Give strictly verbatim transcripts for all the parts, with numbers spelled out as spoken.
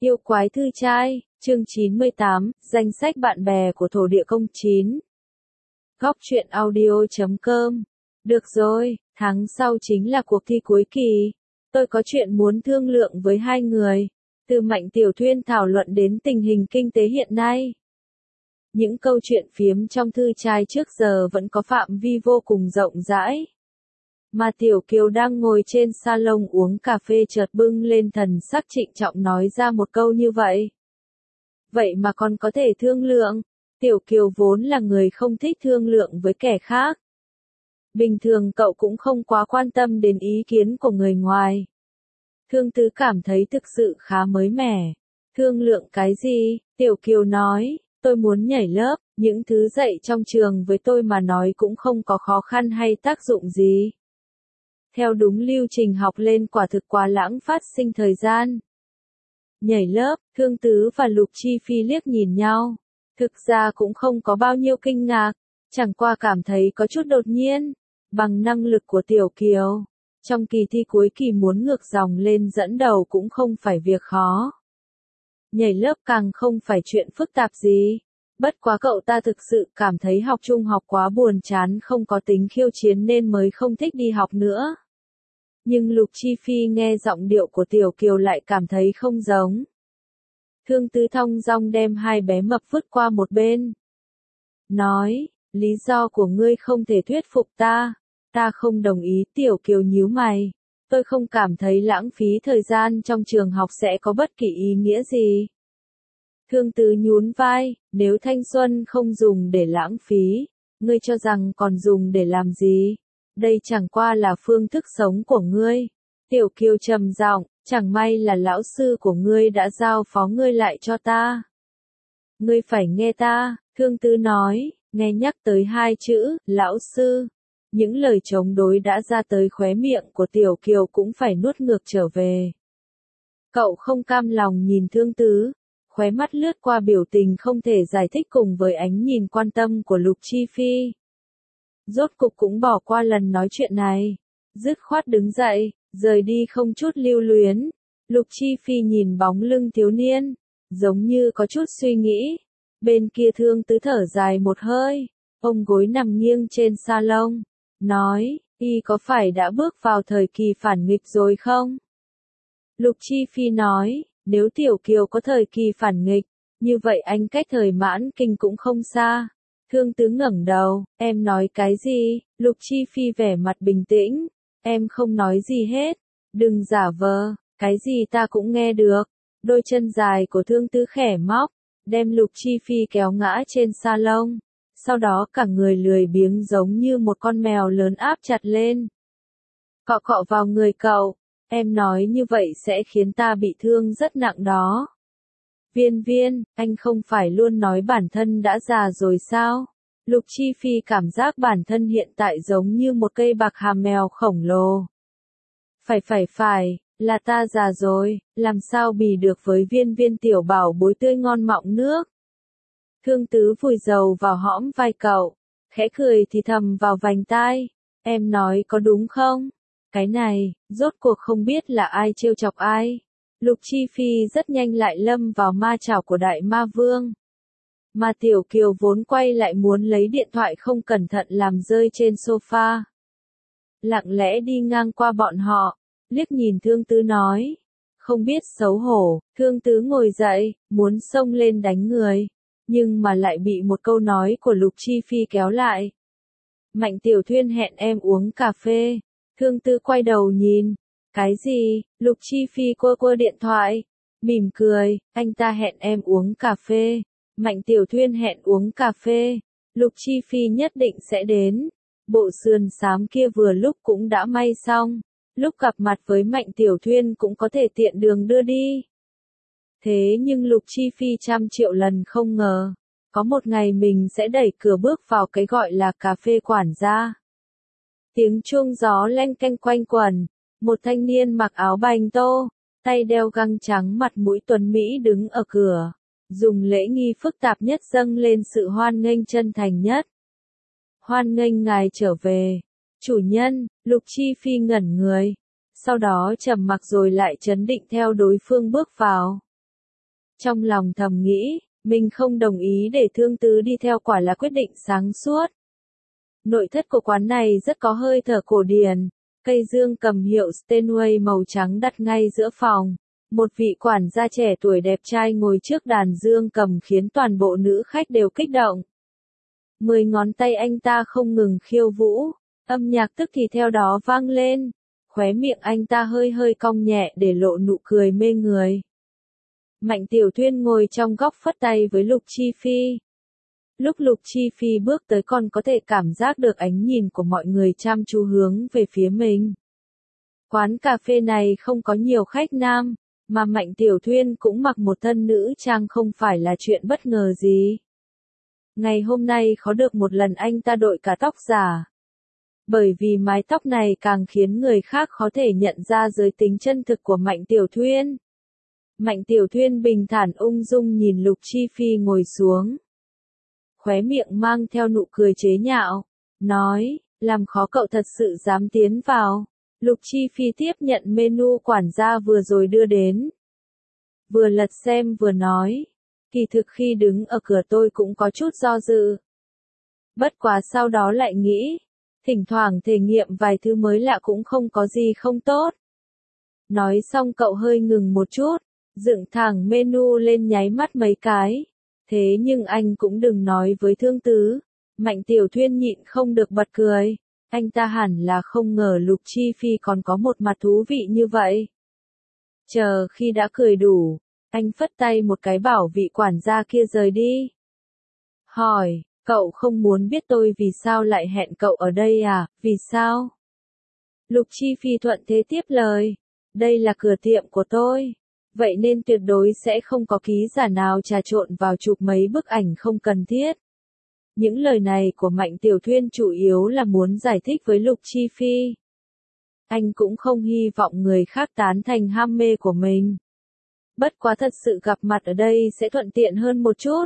Yêu quái thư trai, chương chín mươi tám, danh sách bạn bè của thổ địa công chín. Góc truyện audio chấm com. Được rồi, tháng sau chính là cuộc thi cuối kỳ. Tôi có chuyện muốn thương lượng với hai người. Từ Mạnh Tiểu Thuyên thảo luận đến tình hình kinh tế hiện nay. Những câu chuyện phiếm trong thư trai trước giờ vẫn có phạm vi vô cùng rộng rãi. Mà Tiểu Kiều đang ngồi trên salon uống cà phê chợt bưng lên thần sắc trịnh trọng nói ra một câu như vậy. Vậy mà còn có thể thương lượng. Tiểu Kiều vốn là người không thích thương lượng với kẻ khác. Bình thường cậu cũng không quá quan tâm đến ý kiến của người ngoài. Thương Tứ cảm thấy thực sự khá mới mẻ. Thương lượng cái gì? Tiểu Kiều nói, tôi muốn nhảy lớp, những thứ dạy trong trường với tôi mà nói cũng không có khó khăn hay tác dụng gì. Theo đúng lưu trình học lên quả thực quá lãng phát sinh thời gian. Nhảy lớp, Thương Tứ và Lục Chi Phi liếc nhìn nhau. Thực ra cũng không có bao nhiêu kinh ngạc, chẳng qua cảm thấy có chút đột nhiên. Bằng năng lực của Tiểu Kiều, trong kỳ thi cuối kỳ muốn ngược dòng lên dẫn đầu cũng không phải việc khó. Nhảy lớp càng không phải chuyện phức tạp gì. Bất quá cậu ta thực sự cảm thấy học trung học quá buồn chán, không có tính khiêu chiến nên mới không thích đi học nữa. Nhưng Lục Chi Phi nghe giọng điệu của Tiểu Kiều lại cảm thấy không giống. Thương Tứ thong dong đem hai bé mập vứt qua một bên. Nói, lý do của ngươi không thể thuyết phục ta. Ta không đồng ý. Tiểu Kiều nhíu mày. Tôi không cảm thấy lãng phí thời gian trong trường học sẽ có bất kỳ ý nghĩa gì. Thương Tứ nhún vai, nếu thanh xuân không dùng để lãng phí, ngươi cho rằng còn dùng để làm gì? Đây chẳng qua là phương thức sống của ngươi. Tiểu Kiều trầm giọng, chẳng may là lão sư của ngươi đã giao phó ngươi lại cho ta. Ngươi phải nghe ta, Thương Tứ nói, nghe nhắc tới hai chữ, lão sư. Những lời chống đối đã ra tới khóe miệng của Tiểu Kiều cũng phải nuốt ngược trở về. Cậu không cam lòng nhìn Thương Tứ, khóe mắt lướt qua biểu tình không thể giải thích cùng với ánh nhìn quan tâm của Lục Chi Phi. Rốt cục cũng bỏ qua lần nói chuyện này, dứt khoát đứng dậy, rời đi không chút lưu luyến. Lục Chi Phi nhìn bóng lưng thiếu niên, giống như có chút suy nghĩ. Bên kia Thương Tứ thở dài một hơi, ôm gối nằm nghiêng trên salon, nói, y có phải đã bước vào thời kỳ phản nghịch rồi không? Lục Chi Phi nói, nếu Tiểu Kiều có thời kỳ phản nghịch, như vậy anh cách thời mãn kinh cũng không xa. Thương Tứ ngẩng đầu, em nói cái gì? Lục Chi Phi vẻ mặt bình tĩnh, em không nói gì hết, đừng giả vờ, cái gì ta cũng nghe được. Đôi chân dài của Thương Tứ khẽ móc, đem Lục Chi Phi kéo ngã trên salon, sau đó cả người lười biếng giống như một con mèo lớn áp chặt lên. Cọ cọ vào người cậu, em nói như vậy sẽ khiến ta bị thương rất nặng đó. Viên Viên, anh không phải luôn nói bản thân đã già rồi sao? Lục Chi Phi cảm giác bản thân hiện tại giống như một cây bạc hà mèo khổng lồ. Phải phải phải, là ta già rồi, làm sao bì được với Viên Viên tiểu bảo bối tươi ngon mọng nước. Thương Tứ vùi dầu vào hõm vai cậu, khẽ cười thì thầm vào vành tai, em nói có đúng không? Cái này, rốt cuộc không biết là ai trêu chọc ai. Lục Chi Phi rất nhanh lại lâm vào ma chảo của Đại Ma Vương. Mà Tiểu Kiều vốn quay lại muốn lấy điện thoại không cẩn thận làm rơi trên sofa. Lặng lẽ đi ngang qua bọn họ, liếc nhìn Thương Tứ nói. Không biết xấu hổ, Thương Tứ ngồi dậy, muốn xông lên đánh người. Nhưng mà lại bị một câu nói của Lục Chi Phi kéo lại. Mạnh Tiểu Thuyên hẹn em uống cà phê. Thương Tứ quay đầu nhìn. Cái gì? Lục Chi Phi quơ quơ điện thoại. Mỉm cười, anh ta hẹn em uống cà phê. Mạnh Tiểu Thuyên hẹn uống cà phê. Lục Chi Phi nhất định sẽ đến. Bộ sườn xám kia vừa lúc cũng đã may xong. Lúc gặp mặt với Mạnh Tiểu Thuyên cũng có thể tiện đường đưa đi. Thế nhưng Lục Chi Phi trăm triệu lần không ngờ. Có một ngày mình sẽ đẩy cửa bước vào cái gọi là cà phê quản gia. Tiếng chuông gió leng keng quanh quẩn. Một thanh niên mặc áo bành tô, tay đeo găng trắng mặt mũi tuấn Mỹ đứng ở cửa, dùng lễ nghi phức tạp nhất dâng lên sự hoan nghênh chân thành nhất. Hoan nghênh ngài trở về, chủ nhân. Lục Chi Phi ngẩn người, sau đó trầm mặc rồi lại trấn định theo đối phương bước vào. Trong lòng thầm nghĩ, mình không đồng ý để Thương Tứ đi theo quả là quyết định sáng suốt. Nội thất của quán này rất có hơi thở cổ điển, cây dương cầm hiệu Steinway màu trắng đặt ngay giữa phòng. Một vị quản gia trẻ tuổi đẹp trai ngồi trước đàn dương cầm khiến toàn bộ nữ khách đều kích động. Mười ngón tay anh ta không ngừng khiêu vũ, âm nhạc tức thì theo đó vang lên, khóe miệng anh ta hơi hơi cong nhẹ để lộ nụ cười mê người. Mạnh Tiểu Thuyên ngồi trong góc phất tay với Lục Chi Phi. Lúc Lục Chi Phi bước tới còn có thể cảm giác được ánh nhìn của mọi người chăm chú hướng về phía mình. Quán cà phê này không có nhiều khách nam, mà Mạnh Tiểu Thuyên cũng mặc một thân nữ trang không phải là chuyện bất ngờ gì. Ngày hôm nay khó được một lần anh ta đội cả tóc giả. Bởi vì mái tóc này càng khiến người khác khó thể nhận ra giới tính chân thực của Mạnh Tiểu Thuyên. Mạnh Tiểu Thuyên bình thản ung dung nhìn Lục Chi Phi ngồi xuống. Khóe miệng mang theo nụ cười chế nhạo, nói, làm khó cậu thật sự dám tiến vào. Lục Chi Phi tiếp nhận menu quản gia vừa rồi đưa đến. Vừa lật xem vừa nói, kỳ thực khi đứng ở cửa tôi cũng có chút do dự. Bất quá sau đó lại nghĩ, thỉnh thoảng thể nghiệm vài thứ mới lạ cũng không có gì không tốt. Nói xong cậu hơi ngừng một chút, dựng thẳng menu lên nháy mắt mấy cái. Thế nhưng anh cũng đừng nói với Thương Tứ. Mạnh Tiểu Thuyên nhịn không được bật cười. Anh ta hẳn là không ngờ Lục Chi Phi còn có một mặt thú vị như vậy. Chờ khi đã cười đủ, anh phất tay một cái bảo vị quản gia kia rời đi. Hỏi, cậu không muốn biết tôi vì sao lại hẹn cậu ở đây à, vì sao? Lục Chi Phi thuận thế tiếp lời, đây là cửa tiệm của tôi. Vậy nên tuyệt đối sẽ không có ký giả nào trà trộn vào chụp mấy bức ảnh không cần thiết. Những lời này của Mạnh Tiểu Thuyên chủ yếu là muốn giải thích với Lục Chi Phi. Anh cũng không hy vọng người khác tán thành ham mê của mình. Bất quá thật sự gặp mặt ở đây sẽ thuận tiện hơn một chút.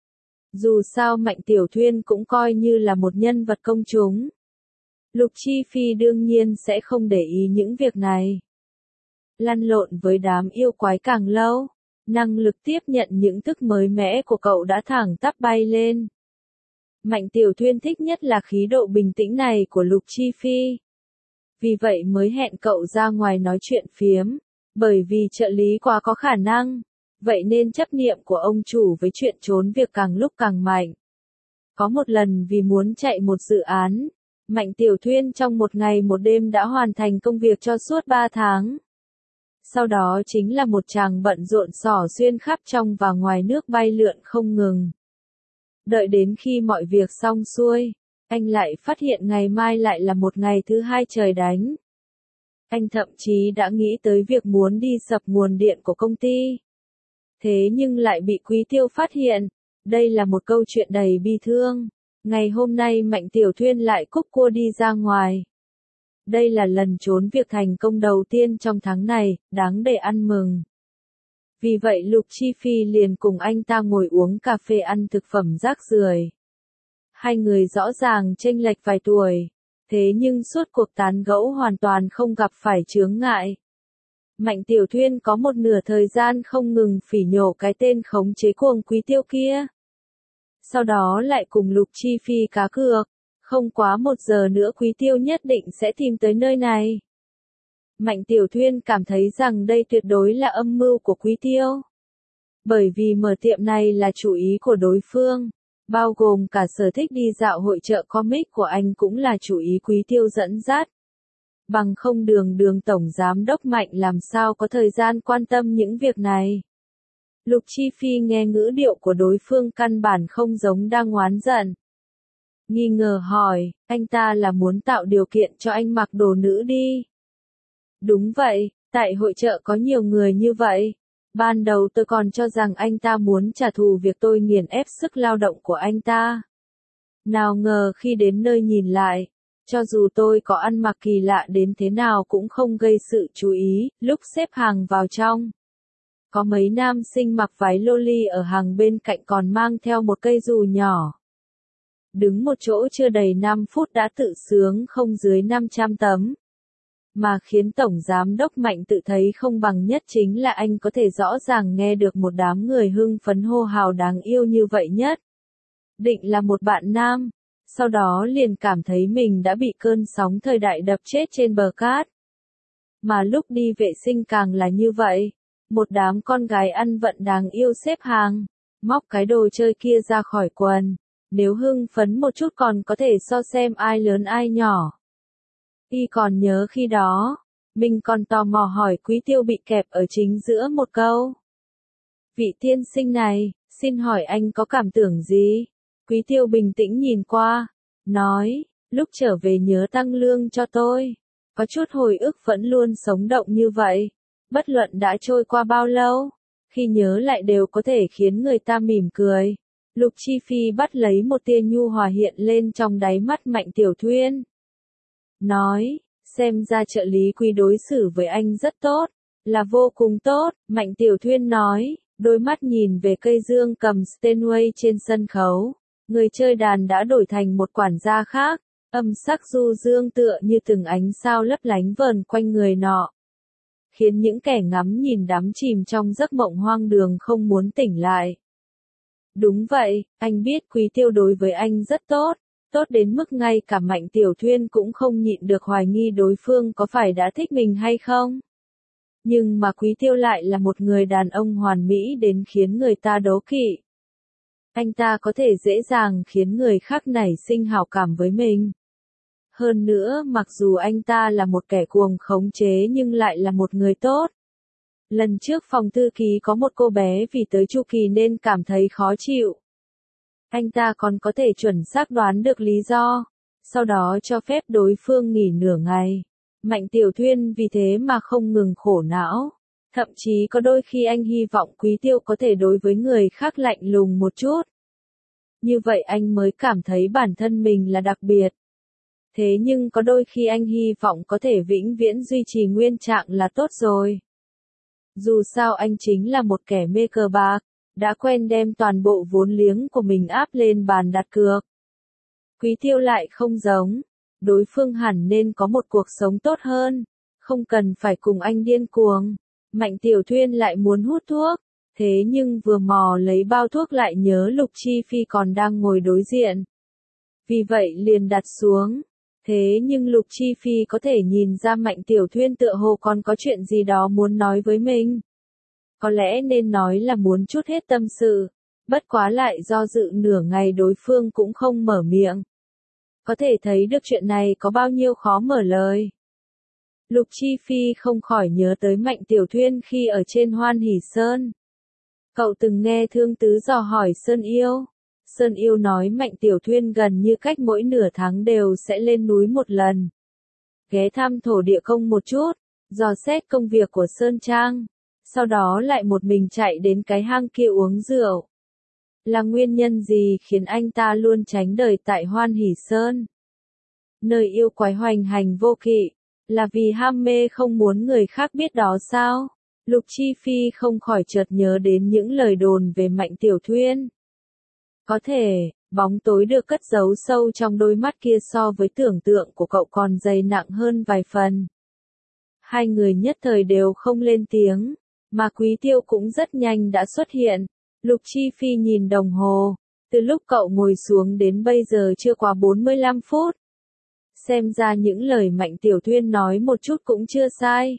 Dù sao Mạnh Tiểu Thuyên cũng coi như là một nhân vật công chúng. Lục Chi Phi đương nhiên sẽ không để ý những việc này. Lăn lộn với đám yêu quái càng lâu, năng lực tiếp nhận những thức mới mẻ của cậu đã thẳng tắp bay lên. Mạnh Tiểu Thuyên thích nhất là khí độ bình tĩnh này của Lục Chi Phi. Vì vậy mới hẹn cậu ra ngoài nói chuyện phiếm, bởi vì trợ lý quá có khả năng, vậy nên chấp niệm của ông chủ với chuyện trốn việc càng lúc càng mạnh. Có một lần vì muốn chạy một dự án, Mạnh Tiểu Thuyên trong một ngày một đêm đã hoàn thành công việc cho suốt ba tháng. Sau đó chính là một chàng bận rộn xỏ xuyên khắp trong và ngoài nước bay lượn không ngừng. Đợi đến khi mọi việc xong xuôi, anh lại phát hiện ngày mai lại là một ngày thứ hai trời đánh. Anh thậm chí đã nghĩ tới việc muốn đi sập nguồn điện của công ty. Thế nhưng lại bị Quý Tiêu phát hiện. Đây là một câu chuyện đầy bi thương. Ngày hôm nay Mạnh Tiểu Thuyên lại cúp cua đi ra ngoài. Đây là lần trốn việc thành công đầu tiên trong tháng này, đáng để ăn mừng. Vì vậy Lục Chi Phi liền cùng anh ta ngồi uống cà phê ăn thực phẩm rác rưởi. Hai người rõ ràng chênh lệch vài tuổi, thế nhưng suốt cuộc tán gẫu hoàn toàn không gặp phải chướng ngại. Mạnh Tiểu Thuyên có một nửa thời gian không ngừng phỉ nhổ cái tên khống chế cuồng Quý Tiêu kia. Sau đó lại cùng Lục Chi Phi cá cược, không quá một giờ nữa Quý Tiêu nhất định sẽ tìm tới nơi này. Mạnh Tiểu Thuyên cảm thấy rằng đây tuyệt đối là âm mưu của Quý Tiêu. Bởi vì mở tiệm này là chủ ý của đối phương, bao gồm cả sở thích đi dạo hội chợ comic của anh cũng là chủ ý Quý Tiêu dẫn dắt. Bằng không đường đường tổng giám đốc Mạnh làm sao có thời gian quan tâm những việc này. Lục Chi Phi nghe ngữ điệu của đối phương căn bản không giống đang oán giận. Nghi ngờ hỏi, anh ta là muốn tạo điều kiện cho anh mặc đồ nữ đi. Đúng vậy, tại hội chợ có nhiều người như vậy. Ban đầu tôi còn cho rằng anh ta muốn trả thù việc tôi nghiền ép sức lao động của anh ta. Nào ngờ khi đến nơi nhìn lại, cho dù tôi có ăn mặc kỳ lạ đến thế nào cũng không gây sự chú ý, lúc xếp hàng vào trong. Có mấy nam sinh mặc váy loli ở hàng bên cạnh còn mang theo một cây dù nhỏ. Đứng một chỗ chưa đầy năm phút đã tự sướng không dưới năm trăm tấm. Mà khiến Tổng Giám đốc Mạnh tự thấy không bằng nhất chính là anh có thể rõ ràng nghe được một đám người hưng phấn hô hào đáng yêu như vậy nhất. Định là một bạn nam, sau đó liền cảm thấy mình đã bị cơn sóng thời đại đập chết trên bờ cát. Mà lúc đi vệ sinh càng là như vậy, một đám con gái ăn vận đáng yêu xếp hàng, móc cái đồ chơi kia ra khỏi quần, nếu hưng phấn một chút còn có thể so xem ai lớn ai nhỏ. Y còn nhớ khi đó, mình còn tò mò hỏi Quý Tiêu bị kẹp ở chính giữa một câu. Vị tiên sinh này, xin hỏi anh có cảm tưởng gì? Quý Tiêu bình tĩnh nhìn qua, nói, lúc trở về nhớ tăng lương cho tôi. Có chút hồi ức vẫn luôn sống động như vậy. Bất luận đã trôi qua bao lâu, khi nhớ lại đều có thể khiến người ta mỉm cười. Lục Chi Phi bắt lấy một tia nhu hòa hiện lên trong đáy mắt Mạnh Tiểu Thuyên. Nói, xem ra trợ lý Quý đối xử với anh rất tốt, là vô cùng tốt, Mạnh Tiểu Thuyên nói, đôi mắt nhìn về cây dương cầm Steinway trên sân khấu. Người chơi đàn đã đổi thành một quản gia khác, âm sắc du dương tựa như từng ánh sao lấp lánh vờn quanh người nọ. Khiến những kẻ ngắm nhìn đắm chìm trong giấc mộng hoang đường không muốn tỉnh lại. Đúng vậy, anh biết Quý Tiêu đối với anh rất tốt, tốt đến mức ngay cả Mạnh Tiểu Thuyên cũng không nhịn được hoài nghi đối phương có phải đã thích mình hay không. Nhưng mà Quý Tiêu lại là một người đàn ông hoàn mỹ đến khiến người ta đố kỵ. Anh ta có thể dễ dàng khiến người khác nảy sinh hảo cảm với mình. Hơn nữa, mặc dù anh ta là một kẻ cuồng khống chế nhưng lại là một người tốt. Lần trước phòng thư ký có một cô bé vì tới chu kỳ nên cảm thấy khó chịu. Anh ta còn có thể chuẩn xác đoán được lý do, sau đó cho phép đối phương nghỉ nửa ngày. Mạnh Tiểu Thuyên vì thế mà không ngừng khổ não. Thậm chí có đôi khi anh hy vọng Quý Tiêu có thể đối với người khác lạnh lùng một chút. Như vậy anh mới cảm thấy bản thân mình là đặc biệt. Thế nhưng có đôi khi anh hy vọng có thể vĩnh viễn duy trì nguyên trạng là tốt rồi. Dù sao anh chính là một kẻ mê cờ bạc, đã quen đem toàn bộ vốn liếng của mình áp lên bàn đặt cược. Quý Tiêu lại không giống, đối phương hẳn nên có một cuộc sống tốt hơn, không cần phải cùng anh điên cuồng. Mạnh Tiểu Thuyên lại muốn hút thuốc, thế nhưng vừa mò lấy bao thuốc lại nhớ Lục Chi Phi còn đang ngồi đối diện. Vì vậy liền đặt xuống. Thế nhưng Lục Chi Phi có thể nhìn ra Mạnh Tiểu Thuyên tựa hồ còn có chuyện gì đó muốn nói với mình. Có lẽ nên nói là muốn chút hết tâm sự, bất quá lại do dự nửa ngày đối phương cũng không mở miệng. Có thể thấy được chuyện này có bao nhiêu khó mở lời. Lục Chi Phi không khỏi nhớ tới Mạnh Tiểu Thuyên khi ở trên Hoan Hỷ Sơn. Cậu từng nghe Thương Tứ dò hỏi Sơn Yêu. Sơn Yêu nói Mạnh Tiểu Thuyên gần như cách mỗi nửa tháng đều sẽ lên núi một lần. Ghé thăm thổ địa công một chút, dò xét công việc của Sơn Trang. Sau đó lại một mình chạy đến cái hang kia uống rượu. Là nguyên nhân gì khiến anh ta luôn tránh đời tại Hoan Hỷ Sơn? Nơi yêu quái hoành hành vô kỵ, là vì ham mê không muốn người khác biết đó sao? Lục Chi Phi không khỏi chợt nhớ đến những lời đồn về Mạnh Tiểu Thuyên. Có thể, bóng tối được cất giấu sâu trong đôi mắt kia so với tưởng tượng của cậu còn dày nặng hơn vài phần. Hai người nhất thời đều không lên tiếng, mà Quý Tiêu cũng rất nhanh đã xuất hiện. Lục Chi Phi nhìn đồng hồ, từ lúc cậu ngồi xuống đến bây giờ chưa qua bốn mươi lăm phút. Xem ra những lời Mạnh Tiểu Thuyên nói một chút cũng chưa sai.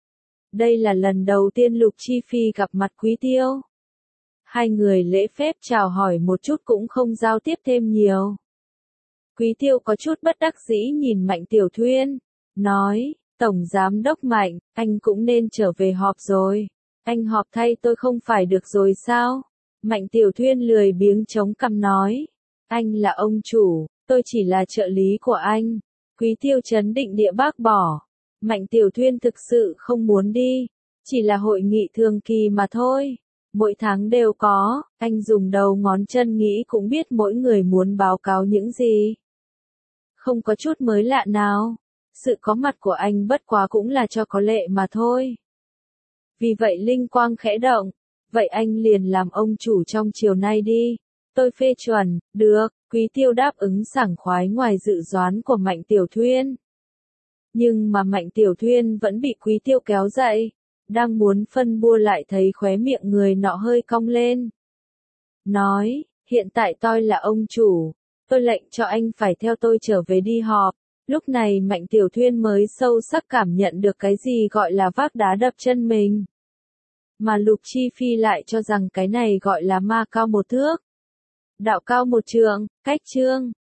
Đây là lần đầu tiên Lục Chi Phi gặp mặt Quý Tiêu. Hai người lễ phép chào hỏi một chút cũng không giao tiếp thêm nhiều. Quý Tiêu có chút bất đắc dĩ nhìn Mạnh Tiểu Thuyên, nói, Tổng Giám đốc Mạnh, anh cũng nên trở về họp rồi. Anh họp thay tôi không phải được rồi sao? Mạnh Tiểu Thuyên lười biếng chống cằm nói, anh là ông chủ, tôi chỉ là trợ lý của anh. Quý Tiêu trấn định địa bác bỏ. Mạnh Tiểu Thuyên thực sự không muốn đi, chỉ là hội nghị thường kỳ mà thôi. Mỗi tháng đều có, anh dùng đầu ngón chân nghĩ cũng biết mỗi người muốn báo cáo những gì. Không có chút mới lạ nào. Sự có mặt của anh bất quá cũng là cho có lệ mà thôi. Vì vậy linh quang khẽ động. Vậy anh liền làm ông chủ trong chiều nay đi. Tôi phê chuẩn, được. Quý Tiêu đáp ứng sảng khoái ngoài dự đoán của Mạnh Tiểu Thuyên. Nhưng mà Mạnh Tiểu Thuyên vẫn bị Quý Tiêu kéo dậy. Đang muốn phân bua lại thấy khóe miệng người nọ hơi cong lên. Nói, hiện tại tôi là ông chủ. Tôi lệnh cho anh phải theo tôi trở về đi họp. Lúc này Mạnh Tiểu Thuyên mới sâu sắc cảm nhận được cái gì gọi là vác đá đập chân mình. Mà Lục Chi Phi lại cho rằng cái này gọi là ma cao một thước. Đạo cao một trượng, cách trương.